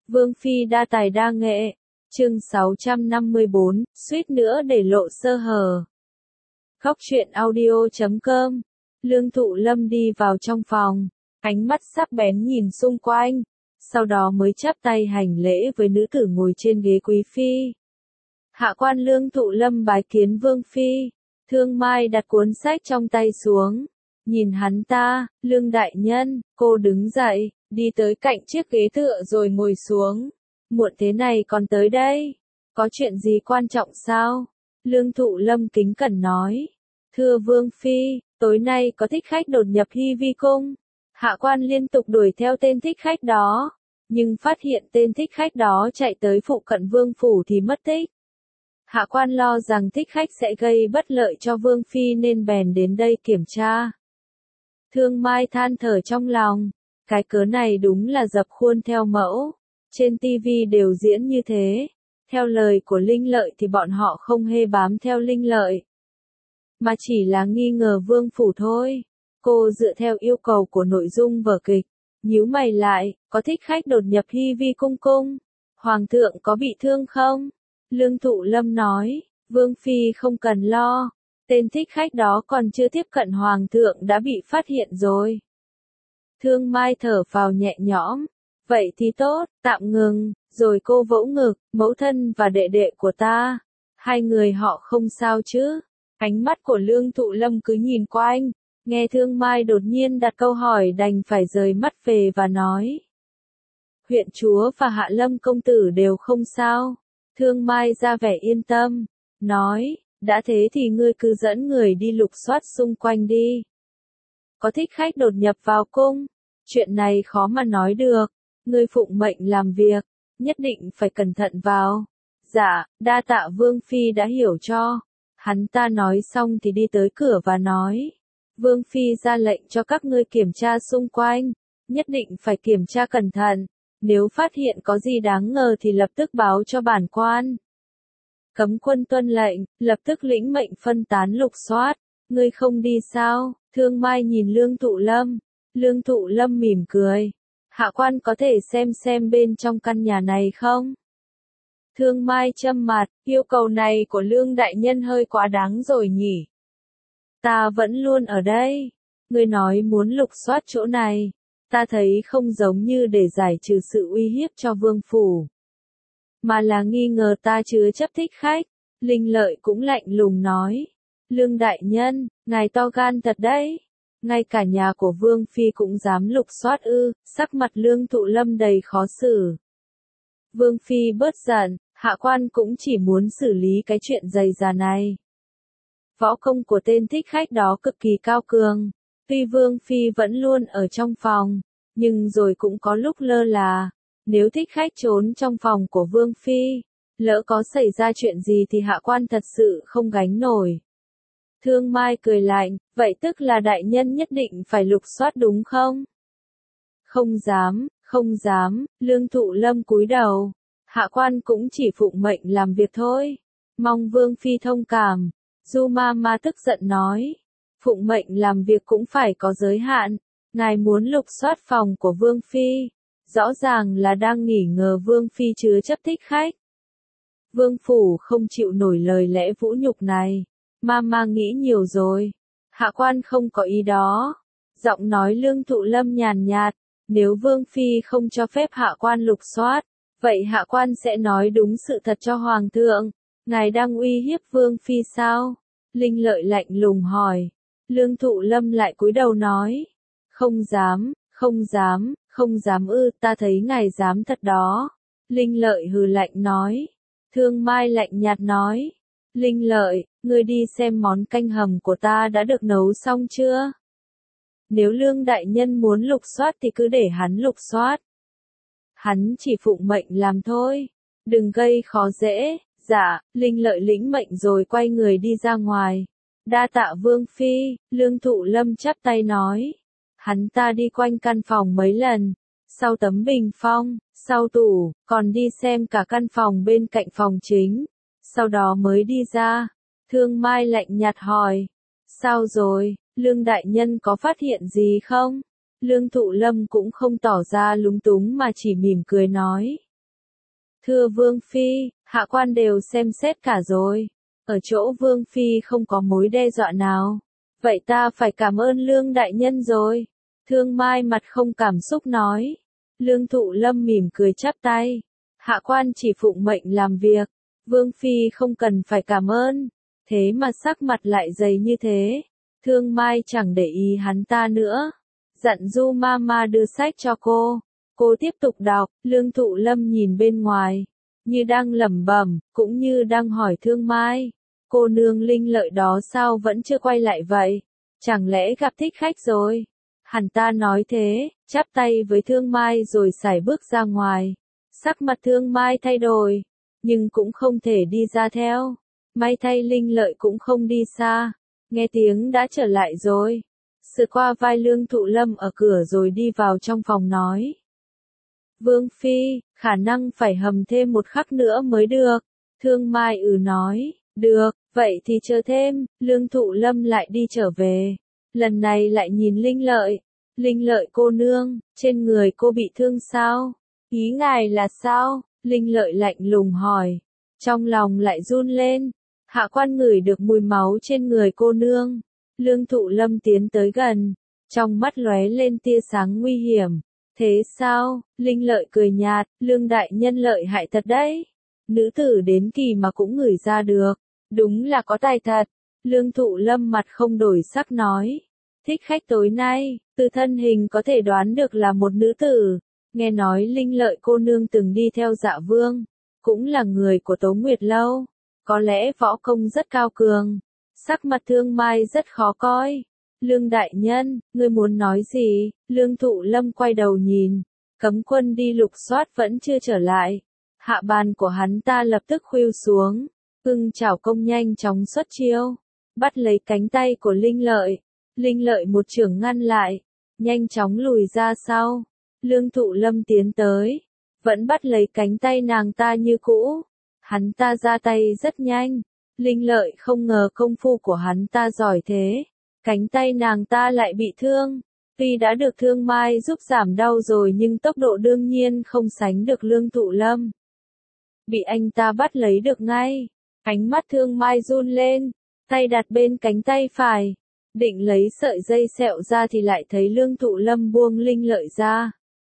Vương Phi đa tài đa nghệ. Chương 654, suýt nữa để lộ sơ hở. Góc truyện audio.com. Lương Thụ Lâm đi vào trong phòng, ánh mắt sắc bén nhìn xung quanh, sau đó mới chắp tay hành lễ với nữ tử ngồi trên ghế quý phi. Hạ quan Lương Thụ Lâm bái kiến Vương Phi. Thương Mai đặt cuốn sách trong tay xuống, nhìn hắn ta, Lương đại nhân, cô đứng dậy, đi tới cạnh chiếc ghế tựa rồi ngồi xuống. Muộn thế này còn tới đây, có chuyện gì quan trọng sao? Lương Thụ Lâm kính cẩn nói. Thưa Vương Phi, tối nay có thích khách đột nhập Hy Vi Cung. Hạ quan liên tục đuổi theo tên thích khách đó, nhưng phát hiện tên thích khách đó chạy tới phụ cận Vương Phủ thì mất tích. Hạ quan lo rằng thích khách sẽ gây bất lợi cho Vương Phi nên bèn đến đây kiểm tra. Thương Mai than thở trong lòng, cái cớ này đúng là dập khuôn theo mẫu. Trên TV đều diễn như thế. Theo lời của Linh Lợi thì bọn họ không hề bám theo Linh Lợi, mà chỉ là nghi ngờ Vương Phủ thôi. Cô dựa theo yêu cầu của nội dung vở kịch, nhíu mày lại, có thích khách đột nhập Hy Vi Cung cung. Hoàng thượng có bị thương không? Lương Thụ Lâm nói, Vương Phi không cần lo, tên thích khách đó còn chưa tiếp cận Hoàng thượng đã bị phát hiện rồi. Thương Mai thở phào nhẹ nhõm, vậy thì tốt, tạm ngừng, rồi cô vỗ ngực, mẫu thân và đệ đệ của ta, hai người họ không sao chứ? Ánh mắt của Lương Thụ Lâm cứ nhìn quanh, nghe Thương Mai đột nhiên đặt câu hỏi đành phải rời mắt về và nói. Huyện chúa và Hạ Lâm công tử đều không sao. Thương Mai ra vẻ yên tâm, nói, đã thế thì ngươi cứ dẫn người đi lục soát xung quanh đi. Có thích khách đột nhập vào cung, chuyện này khó mà nói được, ngươi phụng mệnh làm việc, nhất định phải cẩn thận vào. Dạ, đa tạ Vương Phi đã hiểu cho. Hắn ta nói xong thì đi tới cửa và nói, Vương Phi ra lệnh cho các ngươi kiểm tra xung quanh, nhất định phải kiểm tra cẩn thận. Nếu phát hiện có gì đáng ngờ thì lập tức báo cho bản quan. Cấm quân tuân lệnh, lập tức lĩnh mệnh phân tán lục soát. Ngươi không đi sao? Thương Mai nhìn Lương Thụ Lâm. Lương Thụ Lâm mỉm cười. Hạ quan có thể xem bên trong căn nhà này không? Thương Mai châm mặt, yêu cầu này của Lương đại nhân hơi quá đáng rồi nhỉ. Ta vẫn luôn ở đây. Ngươi nói muốn lục soát chỗ này. Ta thấy không giống như để giải trừ sự uy hiếp cho Vương Phủ, mà là nghi ngờ ta chứa chấp thích khách. Linh Lợi cũng lạnh lùng nói. Lương đại nhân, ngài to gan thật đấy. Ngay cả nhà của Vương Phi cũng dám lục soát ư? Sắc mặt Lương Thụ Lâm đầy khó xử. Vương Phi bớt giận, hạ quan cũng chỉ muốn xử lý cái chuyện dày dà này. Võ công của tên thích khách đó cực kỳ cao cường. Tuy Vương Phi vẫn luôn ở trong phòng, nhưng rồi cũng có lúc lơ là. Nếu thích khách trốn trong phòng của Vương Phi, lỡ có xảy ra chuyện gì thì hạ quan thật sự không gánh nổi. Thương Mai cười lạnh, vậy tức là đại nhân nhất định phải lục soát đúng không? Không dám, Lương Thụ Lâm cúi đầu. Hạ quan cũng chỉ phụng mệnh làm việc thôi. Mong Vương Phi thông cảm. Du Ma tức giận nói. Phụng mệnh làm việc cũng phải có giới hạn. Ngài muốn lục soát phòng của Vương Phi, rõ ràng là đang nghi ngờ Vương Phi chứa chấp thích khách. Vương Phủ không chịu nổi lời lẽ vũ nhục này. Ma nghĩ nhiều rồi. Hạ quan không có ý đó. Giọng nói Lương Thụ Lâm nhàn nhạt. Nếu Vương Phi không cho phép hạ quan lục soát, vậy hạ quan sẽ nói đúng sự thật cho Hoàng thượng. Ngài đang uy hiếp Vương Phi sao? Linh Lợi lạnh lùng hỏi. Lương Thụ Lâm lại cúi đầu nói. Không dám ư, ta thấy ngài dám thật đó. Linh Lợi hừ lạnh nói. Thương Mai lạnh nhạt nói. Linh Lợi, ngươi đi xem món canh hầm của ta đã được nấu xong chưa? Nếu Lương đại nhân muốn lục soát thì cứ để hắn lục soát. Hắn chỉ phụng mệnh làm thôi. Đừng gây khó dễ. Dạ, Linh Lợi lĩnh mệnh rồi quay người đi ra ngoài. Đa tạ Vương Phi, Lương Thụ Lâm chắp tay nói. Hắn ta đi quanh căn phòng mấy lần, sau tấm bình phong, sau tủ, còn đi xem cả căn phòng bên cạnh phòng chính. Sau đó mới đi ra. Thương Mai lạnh nhạt hỏi. Sao rồi, Lương đại nhân có phát hiện gì không? Lương Thụ Lâm cũng không tỏ ra lúng túng mà chỉ mỉm cười nói. Thưa Vương Phi, hạ quan đều xem xét cả rồi. Ở chỗ Vương Phi không có mối đe dọa nào. Vậy ta phải cảm ơn Lương đại nhân rồi. Thương Mai mặt không cảm xúc nói. Lương Thụ Lâm mỉm cười chắp tay. Hạ quan chỉ phụng mệnh làm việc. Vương Phi không cần phải cảm ơn. Thế mà sắc mặt lại dày như thế. Thương Mai chẳng để ý hắn ta nữa. Dặn Du Mama đưa sách cho cô. Cô tiếp tục đọc, Lương Thụ Lâm nhìn bên ngoài. Như đang lẩm bẩm, cũng như đang hỏi Thương Mai. Cô nương Linh Lợi đó sao vẫn chưa quay lại vậy? Chẳng lẽ gặp thích khách rồi? Hắn ta nói thế, chắp tay với Thương Mai rồi sải bước ra ngoài. Sắc mặt Thương Mai thay đổi, nhưng cũng không thể đi ra theo. May thay Linh Lợi cũng không đi xa. Nghe tiếng đã trở lại rồi. Sửa qua vai Lương Thụ Lâm ở cửa rồi đi vào trong phòng nói. Vương Phi, khả năng phải hầm thêm một khắc nữa mới được. Thương Mai nói, được, vậy thì chờ thêm. Lương Thụ Lâm lại đi trở về. Lần này lại nhìn Linh Lợi. Linh Lợi cô nương, trên người cô bị thương sao? Ý ngài là sao? Linh Lợi lạnh lùng hỏi. Trong lòng lại run lên. Hạ quan ngửi được mùi máu trên người cô nương. Lương Thụ Lâm tiến tới gần. Trong mắt lóe lên tia sáng nguy hiểm. Thế sao? Linh Lợi cười nhạt. Lương đại nhân lợi hại thật đấy. Nữ tử đến kỳ mà cũng ngửi ra được. Đúng là có tài thật. Lương Thụ Lâm mặt không đổi sắc nói. Thích khách tối nay, từ thân hình có thể đoán được là một nữ tử. Nghe nói Linh Lợi cô nương từng đi theo Dạ Vương. Cũng là người của Tố Nguyệt Lâu. Có lẽ võ công rất cao cường. Sắc mặt Thương Mai rất khó coi. Lương đại nhân, ngươi muốn nói gì? Lương Thụ Lâm quay đầu nhìn. Cấm quân đi lục soát vẫn chưa trở lại. Hạ bàn của hắn ta lập tức khuỵu xuống. Ưng chảo công nhanh chóng xuất chiêu. Bắt lấy cánh tay của Linh Lợi. Linh Lợi một chưởng ngăn lại. Nhanh chóng lùi ra sau. Lương Thụ Lâm tiến tới. Vẫn bắt lấy cánh tay nàng ta như cũ. Hắn ta ra tay rất nhanh. Linh Lợi không ngờ công phu của hắn ta giỏi thế. Cánh tay nàng ta lại bị thương. Tuy đã được Thương Mai giúp giảm đau rồi nhưng tốc độ đương nhiên không sánh được Lương Thụ Lâm. Bị anh ta bắt lấy được ngay. Ánh mắt Thương Mai run lên. Tay đặt bên cánh tay phải. Định lấy sợi dây sẹo ra thì lại thấy Lương Thụ Lâm buông Linh Lợi ra.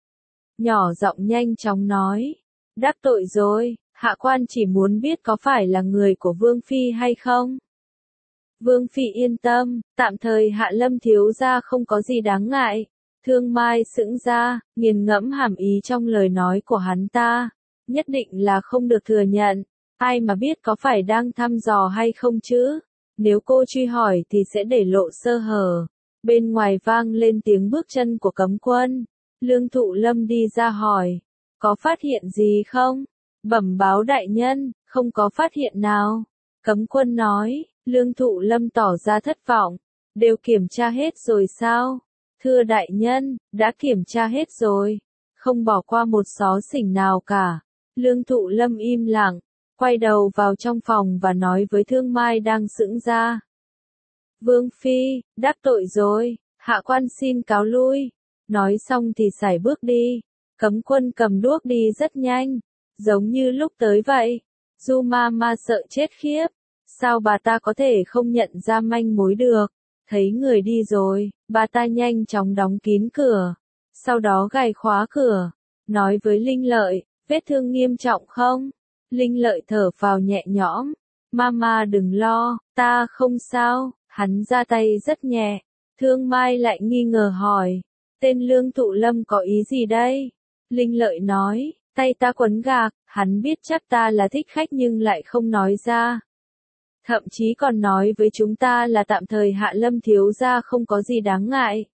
Nhỏ giọng nhanh chóng nói. Đắc tội rồi, hạ quan chỉ muốn biết có phải là người của Vương Phi hay không? Vương Phi yên tâm, tạm thời Hạ Lâm thiếu gia không có gì đáng ngại. Thương Mai sững ra, nghiền ngẫm hàm ý trong lời nói của hắn ta. Nhất định là không được thừa nhận. Ai mà biết có phải đang thăm dò hay không chứ? Nếu cô truy hỏi thì sẽ để lộ sơ hở. Bên ngoài vang lên tiếng bước chân của cấm quân. Lương Thụ Lâm đi ra hỏi. Có phát hiện gì không? Bẩm báo đại nhân, không có phát hiện nào. Cấm quân nói. Lương Thụ Lâm tỏ ra thất vọng. Đều kiểm tra hết rồi sao? Thưa đại nhân, đã kiểm tra hết rồi. Không bỏ qua một xó xỉnh nào cả. Lương Thụ Lâm im lặng. Quay đầu vào trong phòng và nói với Thương Mai đang sững ra. Vương Phi, đắc tội rồi, hạ quan xin cáo lui. Nói xong thì sải bước đi. Cấm quân cầm đuốc đi rất nhanh. Giống như lúc tới vậy. Du Mama sợ chết khiếp. Sao bà ta có thể không nhận ra manh mối được? Thấy người đi rồi, bà ta nhanh chóng đóng kín cửa. Sau đó gài khóa cửa. Nói với Linh Lợi, vết thương nghiêm trọng không? Linh Lợi thở phào nhẹ nhõm. Mama đừng lo, ta không sao. Hắn ra tay rất nhẹ. Thương Mai lại nghi ngờ hỏi. Tên Lương Thụ Lâm có ý gì đây? Linh Lợi nói, tay ta quấn gạc. Hắn biết chắc ta là thích khách nhưng lại không nói ra. Thậm chí còn nói với chúng ta là tạm thời Hạ Lâm thiếu gia không có gì đáng ngại.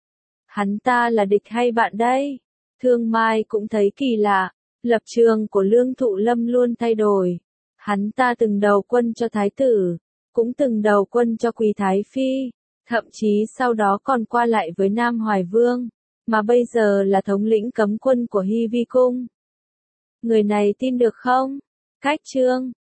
Hắn ta là địch hay bạn đây? Thương Mai cũng thấy kỳ lạ. Lập trường của Lương Thụ Lâm luôn thay đổi. Hắn ta từng đầu quân cho Thái tử. Cũng từng đầu quân cho Quý Thái Phi. Thậm chí sau đó còn qua lại với Nam Hoài Vương. Mà bây giờ là thống lĩnh cấm quân của Hy Vi Cung. Người này tin được không? Cách chương